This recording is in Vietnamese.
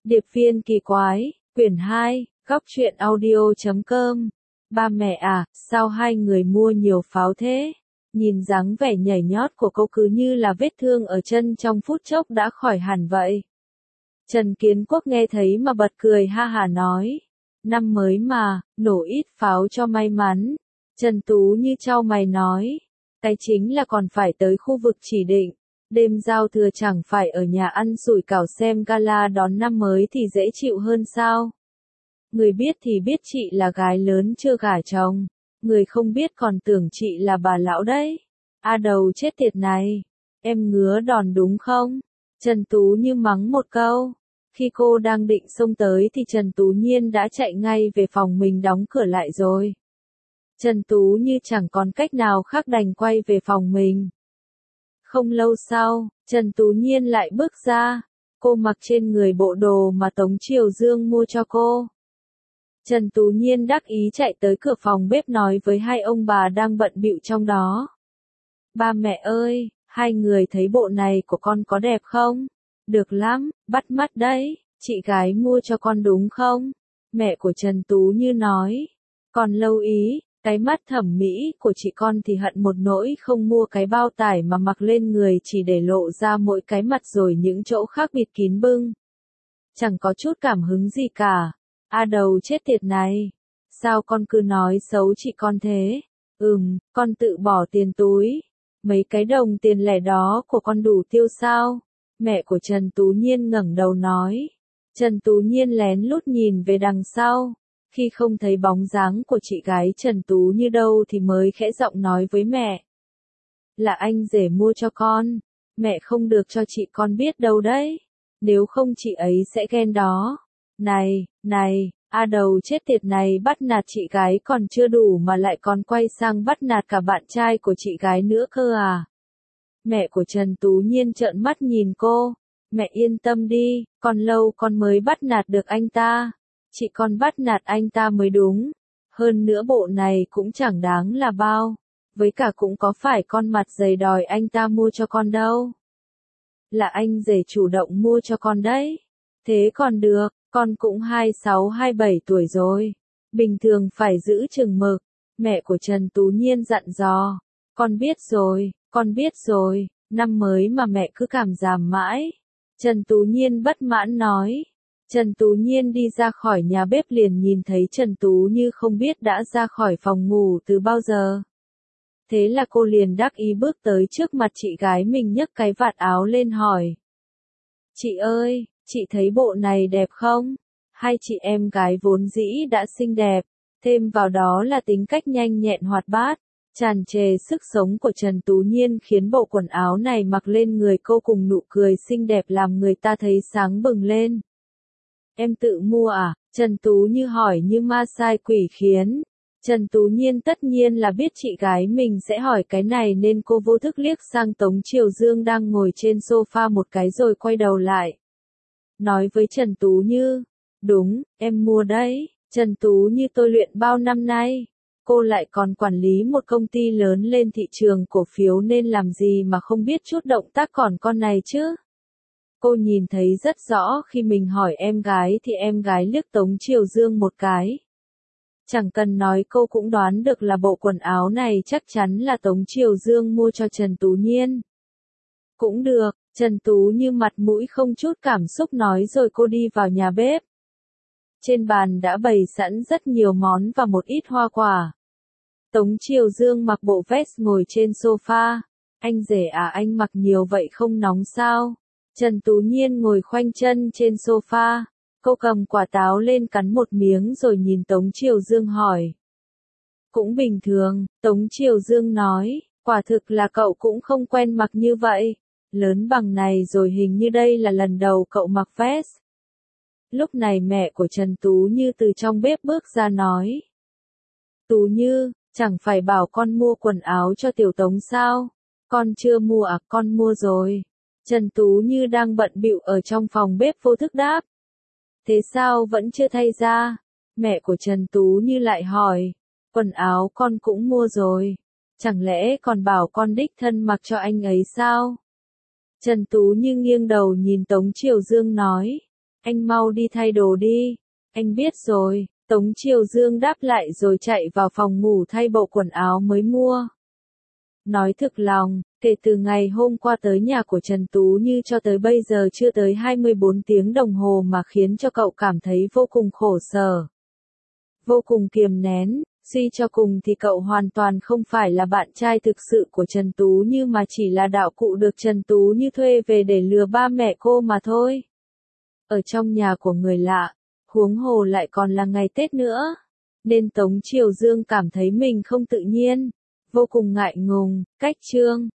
Điệp viên kỳ quái, quyển 2, góc truyện audio.com. Ba mẹ à, sao hai người mua nhiều pháo thế? Nhìn dáng vẻ nhảy nhót của cô cứ như là vết thương ở chân trong phút chốc đã khỏi hẳn vậy. Trần Kiến Quốc nghe thấy mà bật cười ha hả nói. Năm mới mà, nổ ít pháo cho may mắn. Trần Tú như chau mày nói. Cái chính là còn phải tới khu vực chỉ định. Đêm giao thừa chẳng phải ở nhà ăn sủi cảo xem gala đón năm mới thì dễ chịu hơn sao? Người biết thì biết chị là gái lớn chưa gả chồng. Người không biết còn tưởng chị là bà lão đấy. A đầu chết tiệt này. Em ngứa đòn đúng không? Trần Tú như mắng một câu. Khi cô đang định xông tới thì Trần Tú Nhiên đã chạy ngay về phòng mình đóng cửa lại rồi. Trần Tú như chẳng còn cách nào khác đành quay về phòng mình. Không lâu sau, Trần Tú Nhiên lại bước ra. Cô mặc trên người bộ đồ mà Tống Triều Dương mua cho cô. Trần Tú Nhiên đắc ý chạy tới cửa phòng bếp nói với hai ông bà đang bận bịu trong đó. Ba mẹ ơi, hai người thấy bộ này của con có đẹp không? Được lắm, bắt mắt đấy, chị gái mua cho con đúng không? Mẹ của Trần Tú Như nói. Còn lâu ý, cái mắt thẩm mỹ của chị con thì hận một nỗi không mua cái bao tải mà mặc lên người chỉ để lộ ra mỗi cái mặt rồi những chỗ khác bịt kín bưng. Chẳng có chút cảm hứng gì cả. A đầu chết tiệt này. Sao con cứ nói xấu chị con thế? Con tự bỏ tiền túi. Mấy cái đồng tiền lẻ đó của con đủ tiêu sao? Mẹ của Trần Tú Nhiên ngẩng đầu nói. Trần Tú Nhiên lén lút nhìn về đằng sau. Khi không thấy bóng dáng của chị gái Trần Tú Như đâu thì mới khẽ giọng nói với mẹ. Là anh rể mua cho con. Mẹ không được cho chị con biết đâu đấy. Nếu không chị ấy sẽ ghen đó. Này, A đầu chết tiệt này bắt nạt chị gái còn chưa đủ mà lại còn quay sang bắt nạt cả bạn trai của chị gái nữa cơ à. Mẹ của Trần Tú Nhiên trợn mắt nhìn cô. Mẹ yên tâm đi, còn lâu con mới bắt nạt được anh ta. Chị con bắt nạt anh ta mới đúng. Hơn nữa bộ này cũng chẳng đáng là bao. Với cả cũng có phải con mặt dày đòi anh ta mua cho con đâu. Là anh rể chủ động mua cho con đấy. Thế còn được, con cũng 26-27 tuổi rồi. Bình thường phải giữ chừng mực. Mẹ của Trần Tú Nhiên dặn dò. Con biết rồi, năm mới mà mẹ cứ cảm giảm mãi. Trần Tú Nhiên bất mãn nói. Trần Tú Nhiên đi ra khỏi nhà bếp liền nhìn thấy Trần Tú Như không biết đã ra khỏi phòng ngủ từ bao giờ. Thế là cô liền đắc ý bước tới trước mặt chị gái mình nhấc cái vạt áo lên hỏi. Chị ơi, chị thấy bộ này đẹp không? Hai chị em gái vốn dĩ đã xinh đẹp, thêm vào đó là tính cách nhanh nhẹn hoạt bát, tràn trề sức sống của Trần Tú Nhiên khiến bộ quần áo này mặc lên người cô cùng nụ cười xinh đẹp làm người ta thấy sáng bừng lên. Em tự mua à? Trần Tú Như hỏi như ma sai quỷ khiến. Trần Tú Nhiên tất nhiên là biết chị gái mình sẽ hỏi cái này nên cô vô thức liếc sang Tống Triều Dương đang ngồi trên sofa một cái rồi quay đầu lại. Nói với Trần Tú Như, đúng, em mua đấy. Trần Tú Như tôi luyện bao năm nay. Cô lại còn quản lý một công ty lớn lên thị trường cổ phiếu nên làm gì mà không biết chút động tác còn con này chứ. Cô nhìn thấy rất rõ khi mình hỏi em gái thì em gái liếc Tống Triều Dương một cái. Chẳng cần nói cô cũng đoán được là bộ quần áo này chắc chắn là Tống Triều Dương mua cho Trần Tú Nhiên. Cũng được, Trần Tú Như mặt mũi không chút cảm xúc nói rồi cô đi vào nhà bếp. Trên bàn đã bày sẵn rất nhiều món và một ít hoa quả. Tống Triều Dương mặc bộ vest ngồi trên sofa. Anh rể à, anh mặc nhiều vậy không nóng sao? Trần Tú Nhiên ngồi khoanh chân trên sofa. Cô cầm quả táo lên cắn một miếng rồi nhìn Tống Triều Dương hỏi. Cũng bình thường, Tống Triều Dương nói, quả thực là cậu cũng không quen mặc như vậy. Lớn bằng này rồi hình như đây là lần đầu cậu mặc vest. Lúc này mẹ của Trần Tú Như từ trong bếp bước ra nói. Tú Như, chẳng phải bảo con mua quần áo cho Tiểu Tống sao? Con chưa mua à? Con mua rồi. Trần Tú Như đang bận bịu ở trong phòng bếp vô thức đáp. Thế sao vẫn chưa thay ra? Mẹ của Trần Tú Như lại hỏi. Quần áo con cũng mua rồi. Chẳng lẽ còn bảo con đích thân mặc cho anh ấy sao? Trần Tú Như nghiêng đầu nhìn Tống Triều Dương nói. Anh mau đi thay đồ đi. Anh biết rồi, Tống Triều Dương đáp lại rồi chạy vào phòng ngủ thay bộ quần áo mới mua. Nói thực lòng, kể từ ngày hôm qua tới nhà của Trần Tú Như cho tới bây giờ chưa tới 24 tiếng đồng hồ mà khiến cho cậu cảm thấy vô cùng khổ sở. Vô cùng kiềm nén, suy cho cùng thì cậu hoàn toàn không phải là bạn trai thực sự của Trần Tú Như mà chỉ là đạo cụ được Trần Tú Như thuê về để lừa ba mẹ cô mà thôi. Ở trong nhà của người lạ, huống hồ lại còn là ngày Tết nữa, nên Tống Triều Dương cảm thấy mình không tự nhiên, vô cùng ngại ngùng, cách chương.